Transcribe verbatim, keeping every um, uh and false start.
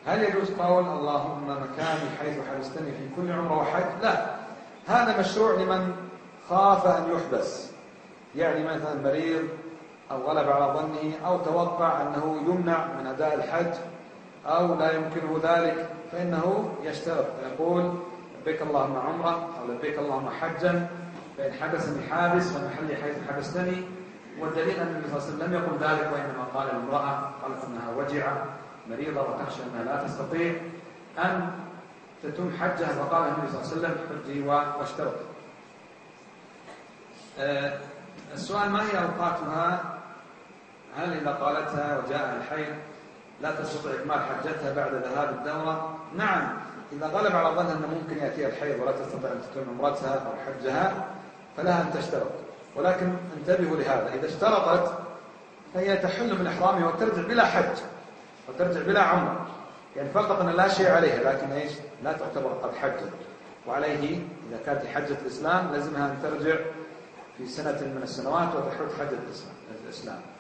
هل يجوز قول اللهم مكاني حيث حبستني في كل عمره وحج؟ لا، هذا مشروع لمن خاف أن يحبس، يعني مثلا مريض أو غلب على ظنه أو توقع أنه يمنع من أداء الحج أو لا يمكنه ذلك، فإنه يشترط يقول لبيك اللهم عمرة أو لبيك اللهم حجا، فإن حبسني حابس فمحلي حيث حبستني. والدليل أن النبي صلى الله عليه وسلم لم يقل ذلك، وإنما قال للامرأة قالت أنها وجعة مريضة وتخشى أنها لا تستطيع أن تتم حجها، فقال النبي صلى الله عليه وسلم حجي واشترط. أه السؤال: ما هي أوقاتها؟ هل إذا قالتها وجاء الحيض لا تستطيع إكمال حجتها بعد ذهاب الدورة؟ نعم، إذا غلب على ظنها أنه ممكن يأتي الحيض ولا تستطيع أن تتم عمرتها أو حجها فلها أن تشترط، ولكن انتبهوا لهذا: إذا اشترطت فهي تحل من إحرامها وترجع بلا حج وترجع بلا عمرة، يعني فقط أن لا شيء عليها، لكن إيش؟ لا تعتبر قد حجت. وعليه إذا كانت حجة الإسلام لازمها أن ترجع في سنة من السنوات وتحج حجة الإسلام.